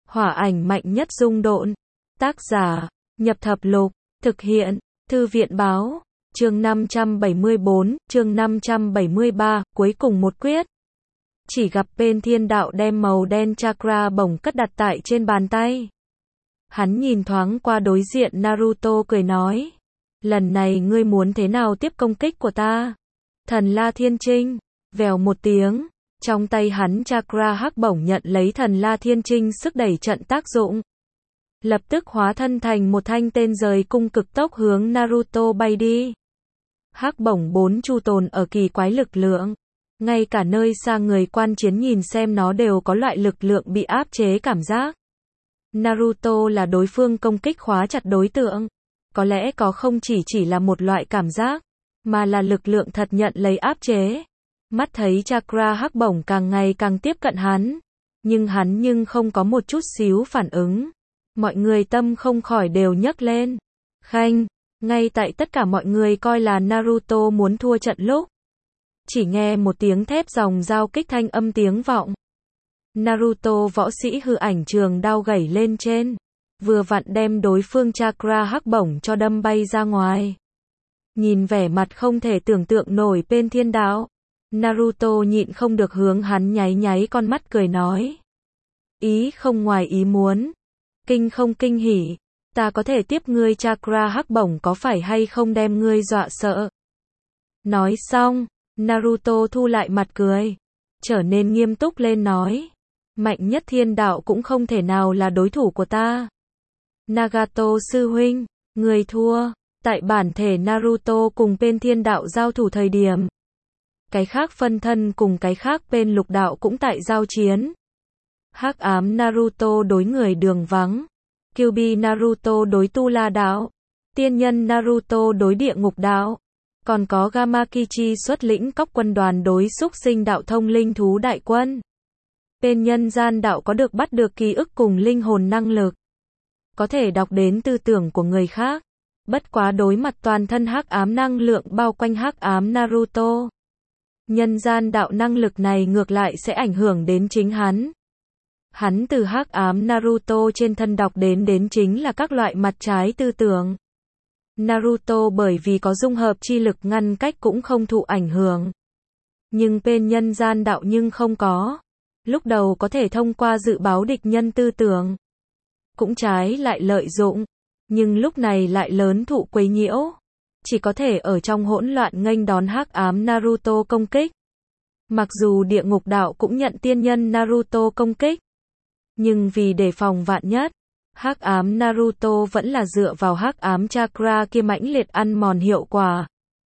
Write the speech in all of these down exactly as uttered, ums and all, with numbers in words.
Hỏa ảnh mạnh nhất dung độn. Tác giả, Nhập Thập Lục. Thực hiện, Thư viện báo. Chương năm trăm bảy mươi bốn, chương năm trăm bảy mươi ba, cuối cùng một quyết. Chỉ gặp bên thiên đạo đem màu đen chakra bổng cất đặt tại trên bàn tay. Hắn nhìn thoáng qua đối diện Naruto cười nói. Lần này ngươi muốn thế nào tiếp công kích của ta? Thần La Thiên Trinh. Vèo một tiếng. Trong tay hắn chakra hắc bổng nhận lấy thần La Thiên Trinh sức đẩy trận tác dụng. Lập tức hóa thân thành một thanh tên rời cung cực tốc hướng Naruto bay đi. Hắc bổng bốn chu tồn ở kỳ quái lực lượng. Ngay cả nơi xa người quan chiến nhìn xem nó đều có loại lực lượng bị áp chế cảm giác. Naruto là đối phương công kích khóa chặt đối tượng. Có lẽ có không chỉ chỉ là một loại cảm giác, mà là lực lượng thật nhận lấy áp chế. Mắt thấy chakra hắc bổng càng ngày càng tiếp cận hắn. Nhưng hắn nhưng không có một chút xíu phản ứng. Mọi người tâm không khỏi đều nhấc lên. Khanh, ngay tại tất cả mọi người coi là Naruto muốn thua trận lúc. Chỉ nghe một tiếng thép dòng giao kích thanh âm tiếng vọng. Naruto võ sĩ hư ảnh trường đao gẩy lên trên. Vừa vặn đem đối phương chakra hắc bổng cho đâm bay ra ngoài. Nhìn vẻ mặt không thể tưởng tượng nổi bên thiên đạo. Naruto nhịn không được hướng hắn nháy nháy con mắt cười nói. Ý không ngoài ý muốn. Kinh không kinh hỉ. Ta có thể tiếp ngươi chakra hắc bổng có phải hay không đem ngươi dọa sợ. Nói xong, Naruto thu lại mặt cười. Trở nên nghiêm túc lên nói. Mạnh nhất thiên đạo cũng không thể nào là đối thủ của ta. Nagato sư huynh, người thua. Tại bản thể Naruto cùng bên thiên đạo giao thủ thời điểm. Cái khác phân thân cùng cái khác bên lục đạo cũng tại giao chiến. Hắc ám Naruto đối người đường vắng. Kyuubi Naruto đối tu la đạo. Tiên nhân Naruto đối địa ngục đạo. Còn có Gamakichi xuất lĩnh cóc quân đoàn đối xúc sinh đạo thông linh thú đại quân. Bên nhân gian đạo có được bắt được ký ức cùng linh hồn năng lực. Có thể đọc đến tư tưởng của người khác. Bất quá đối mặt toàn thân hắc ám năng lượng bao quanh hắc ám Naruto. Nhân gian đạo năng lực này ngược lại sẽ ảnh hưởng đến chính hắn. Hắn từ hắc ám Naruto trên thân đọc đến đến chính là các loại mặt trái tư tưởng. Naruto bởi vì có dung hợp chi lực ngăn cách cũng không thụ ảnh hưởng. Nhưng bên nhân gian đạo nhưng không có. Lúc đầu có thể thông qua dự báo địch nhân tư tưởng. Cũng trái lại lợi dụng. Nhưng lúc này lại lớn thụ quấy nhiễu. Chỉ có thể ở trong hỗn loạn nghênh đón hắc ám Naruto công kích. Mặc dù địa ngục đạo cũng nhận tiên nhân Naruto công kích. Nhưng vì đề phòng vạn nhất, hắc ám Naruto vẫn là dựa vào hắc ám chakra kia mãnh liệt ăn mòn hiệu quả.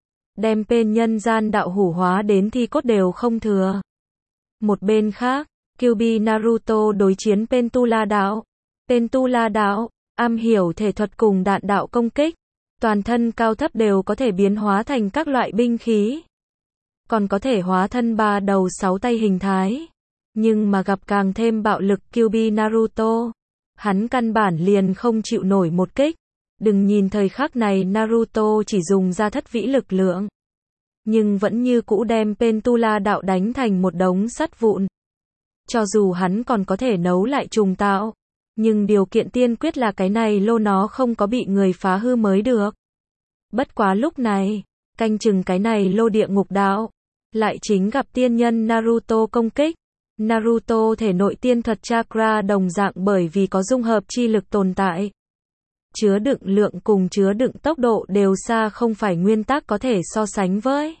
Đem bên nhân gian đạo hủ hóa đến thi cốt đều không thừa. Một bên khác, Kyuubi Naruto đối chiến bên tu la đạo. Bên tu la đạo, am hiểu thể thuật cùng đạn đạo công kích. Toàn thân cao thấp đều có thể biến hóa thành các loại binh khí. Còn có thể hóa thân ba đầu sáu tay hình thái. Nhưng mà gặp càng thêm bạo lực Kyuubi Naruto. Hắn căn bản liền không chịu nổi một kích. Đừng nhìn thời khắc này Naruto chỉ dùng ra thất vĩ lực lượng. Nhưng vẫn như cũ đem bên tu la đạo đánh thành một đống sắt vụn. Cho dù hắn còn có thể nấu lại trùng tạo. Nhưng điều kiện tiên quyết là cái này lô nó không có bị người phá hư mới được. Bất quá lúc này, canh chừng cái này lô địa ngục đạo. Lại chính gặp tiên nhân Naruto công kích. Naruto thể nội tiên thuật chakra đồng dạng bởi vì có dung hợp chi lực tồn tại. Chứa đựng lượng cùng chứa đựng tốc độ đều xa không phải nguyên tắc có thể so sánh với.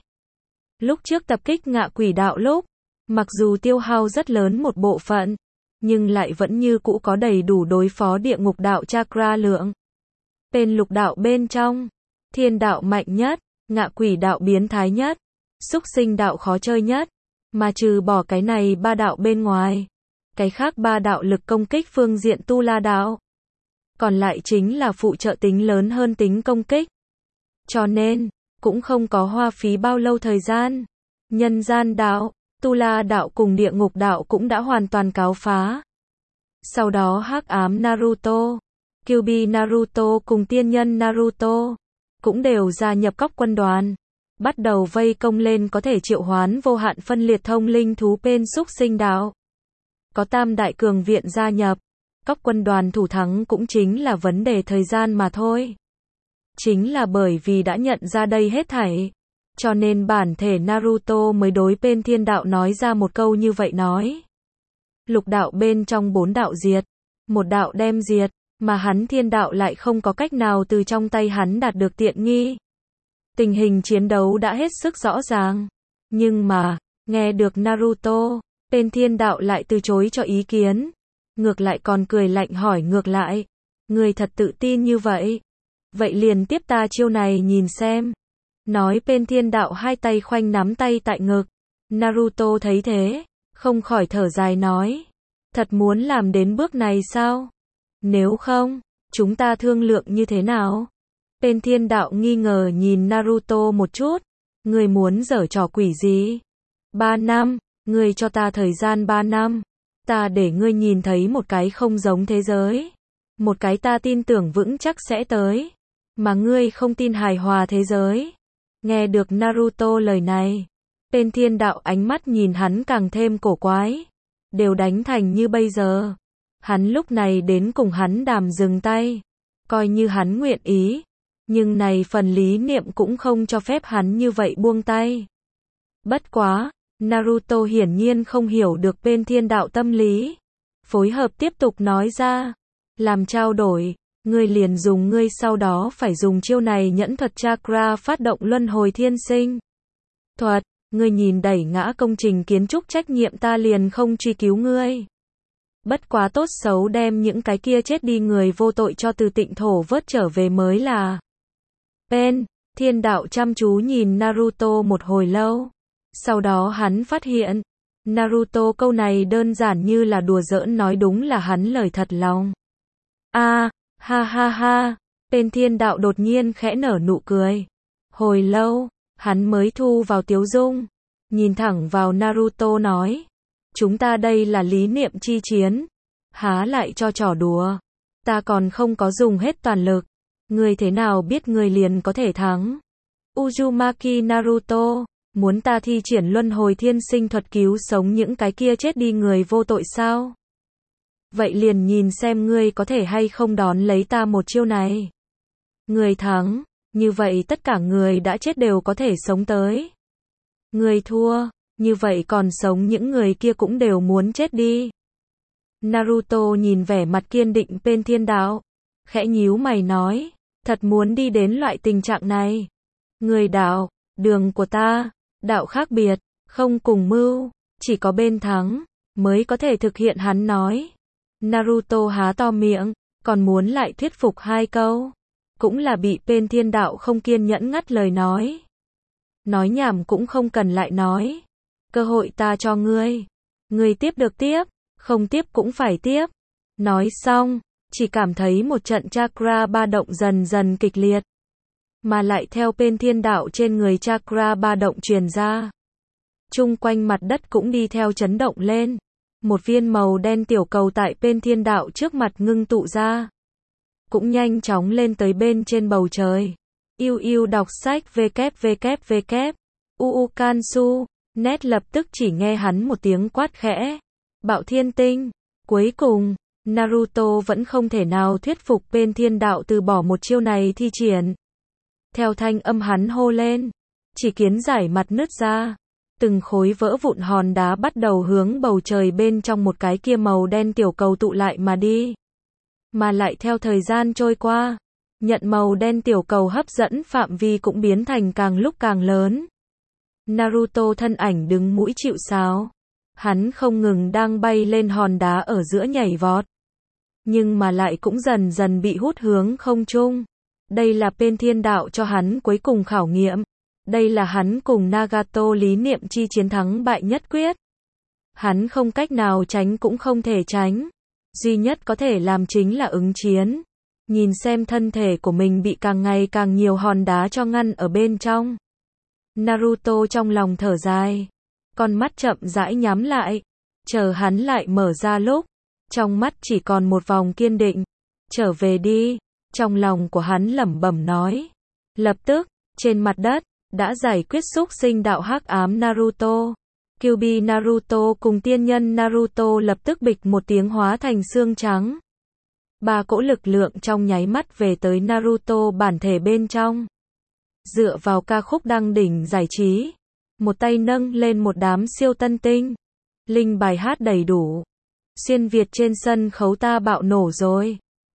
Lúc trước tập kích ngạ quỷ đạo lúc, mặc dù tiêu hao rất lớn một bộ phận, nhưng lại vẫn như cũ có đầy đủ đối phó địa ngục đạo chakra lượng. Bên lục đạo bên trong, thiên đạo mạnh nhất, ngạ quỷ đạo biến thái nhất, xúc sinh đạo khó chơi nhất. Mà trừ bỏ cái này ba đạo bên ngoài, cái khác ba đạo lực công kích phương diện tu la đạo. Còn lại chính là phụ trợ tính lớn hơn tính công kích. Cho nên, cũng không có hoa phí bao lâu thời gian. Nhân gian đạo, tu la đạo cùng địa ngục đạo cũng đã hoàn toàn cáo phá. Sau đó hắc ám Naruto, Kyuubi Naruto cùng tiên nhân Naruto, cũng đều gia nhập cóc quân đoàn. Bắt đầu vây công lên có thể triệu hoán vô hạn phân liệt thông linh thú bên xúc sinh đạo. Có tam đại cường viện gia nhập. Các quân đoàn thủ thắng cũng chính là vấn đề thời gian mà thôi. Chính là bởi vì đã nhận ra đây hết thảy, cho nên bản thể Naruto mới đối bên thiên đạo nói ra một câu như vậy nói. Lục đạo bên trong bốn đạo diệt, một đạo đem diệt, mà hắn thiên đạo lại không có cách nào từ trong tay hắn đạt được tiện nghi. Tình hình chiến đấu đã hết sức rõ ràng. Nhưng mà, nghe được Naruto, bên thiên đạo lại từ chối cho ý kiến. Ngược lại còn cười lạnh hỏi ngược lại. Người thật tự tin như vậy. Vậy liền tiếp ta chiêu này nhìn xem. Nói bên thiên đạo hai tay khoanh nắm tay tại ngực. Naruto thấy thế, không khỏi thở dài nói. Thật muốn làm đến bước này sao? Nếu không, chúng ta thương lượng như thế nào? Bên thiên đạo nghi ngờ nhìn Naruto một chút. Người muốn giở trò quỷ gì? Ba năm, người cho ta thời gian ba năm. Ta để ngươi nhìn thấy một cái không giống thế giới. Một cái ta tin tưởng vững chắc sẽ tới. Mà ngươi không tin hài hòa thế giới. Nghe được Naruto lời này. Bên thiên đạo ánh mắt nhìn hắn càng thêm cổ quái. Đều đánh thành như bây giờ. Hắn lúc này đến cùng hắn đàm dừng tay. Coi như hắn nguyện ý. Nhưng này phần lý niệm cũng không cho phép hắn như vậy buông tay. Bất quá, Naruto hiển nhiên không hiểu được bên thiên đạo tâm lý. Phối hợp tiếp tục nói ra. Làm trao đổi, ngươi liền dùng ngươi sau đó phải dùng chiêu này nhẫn thuật chakra phát động luân hồi thiên sinh. Thuật, ngươi nhìn đẩy ngã công trình kiến trúc trách nhiệm ta liền không truy cứu ngươi. Bất quá tốt xấu đem những cái kia chết đi người vô tội cho từ tịnh thổ vớt trở về mới là. Bên, thiên đạo chăm chú nhìn Naruto một hồi lâu. Sau đó hắn phát hiện, Naruto câu này đơn giản như là đùa giỡn nói đúng là hắn lời thật lòng. A, à, ha ha ha, bên thiên đạo đột nhiên khẽ nở nụ cười. Hồi lâu, hắn mới thu vào tiếu dung, nhìn thẳng vào Naruto nói. Chúng ta đây là lý niệm chi chiến. Há lại cho trò đùa. Ta còn không có dùng hết toàn lực. Ngươi thế nào biết ngươi liền có thể thắng? Uzumaki Naruto, muốn ta thi triển luân hồi thiên sinh thuật cứu sống những cái kia chết đi người vô tội sao? Vậy liền nhìn xem ngươi có thể hay không đón lấy ta một chiêu này. Ngươi thắng, như vậy tất cả người đã chết đều có thể sống tới. Ngươi thua, như vậy còn sống những người kia cũng đều muốn chết đi. Naruto nhìn vẻ mặt kiên định bên thiên đạo, khẽ nhíu mày nói, thật muốn đi đến loại tình trạng này. Người đạo, đường của ta, đạo khác biệt, không cùng mưu, chỉ có bên thắng, mới có thể thực hiện hắn nói. Naruto há to miệng, còn muốn lại thuyết phục hai câu. Cũng là bị bên thiên đạo không kiên nhẫn ngắt lời nói. Nói nhảm cũng không cần lại nói. Cơ hội ta cho ngươi. Ngươi tiếp được tiếp, không tiếp cũng phải tiếp. Nói xong, chỉ cảm thấy một trận chakra ba động dần dần kịch liệt. Mà lại theo bên thiên đạo trên người chakra ba động truyền ra. Chung quanh mặt đất cũng đi theo chấn động lên. Một viên màu đen tiểu cầu tại bên thiên đạo trước mặt ngưng tụ ra. Cũng nhanh chóng lên tới bên trên bầu trời. Yêu yêu đọc sách www. Uu Kansu. Nét lập tức chỉ nghe hắn một tiếng quát khẽ. Bạo thiên tinh. Cuối cùng, Naruto vẫn không thể nào thuyết phục bên thiên đạo từ bỏ một chiêu này thi triển. Theo thanh âm hắn hô lên. Chỉ kiến giải mặt nứt ra. Từng khối vỡ vụn hòn đá bắt đầu hướng bầu trời bên trong một cái kia màu đen tiểu cầu tụ lại mà đi. Mà lại theo thời gian trôi qua, nhận màu đen tiểu cầu hấp dẫn phạm vi cũng biến thành càng lúc càng lớn. Naruto thân ảnh đứng mũi chịu sào. Hắn không ngừng đang bay lên hòn đá ở giữa nhảy vọt. Nhưng mà lại cũng dần dần bị hút hướng không trung. Đây là bên thiên đạo cho hắn cuối cùng khảo nghiệm. Đây là hắn cùng Nagato lý niệm chi chiến thắng bại nhất quyết. Hắn không cách nào tránh cũng không thể tránh. Duy nhất có thể làm chính là ứng chiến. Nhìn xem thân thể của mình bị càng ngày càng nhiều hòn đá cho ngăn ở bên trong. Naruto trong lòng thở dài. Con mắt chậm rãi nhắm lại. Chờ hắn lại mở ra lúc. Trong mắt chỉ còn một vòng kiên định. Trở về đi. Trong lòng của hắn lẩm bẩm nói. Lập tức, trên mặt đất, đã giải quyết xúc sinh đạo hắc ám Naruto. Kyuubi Naruto cùng tiên nhân Naruto lập tức bịch một tiếng hóa thành xương trắng. Ba cỗ lực lượng trong nháy mắt về tới Naruto bản thể bên trong. Dựa vào ca khúc đăng đỉnh giải trí, một tay nâng lên một đám siêu tân tinh. Linh bài hát đầy đủ. Xuyên Việt trên sân khấu ta bạo nổ rồi.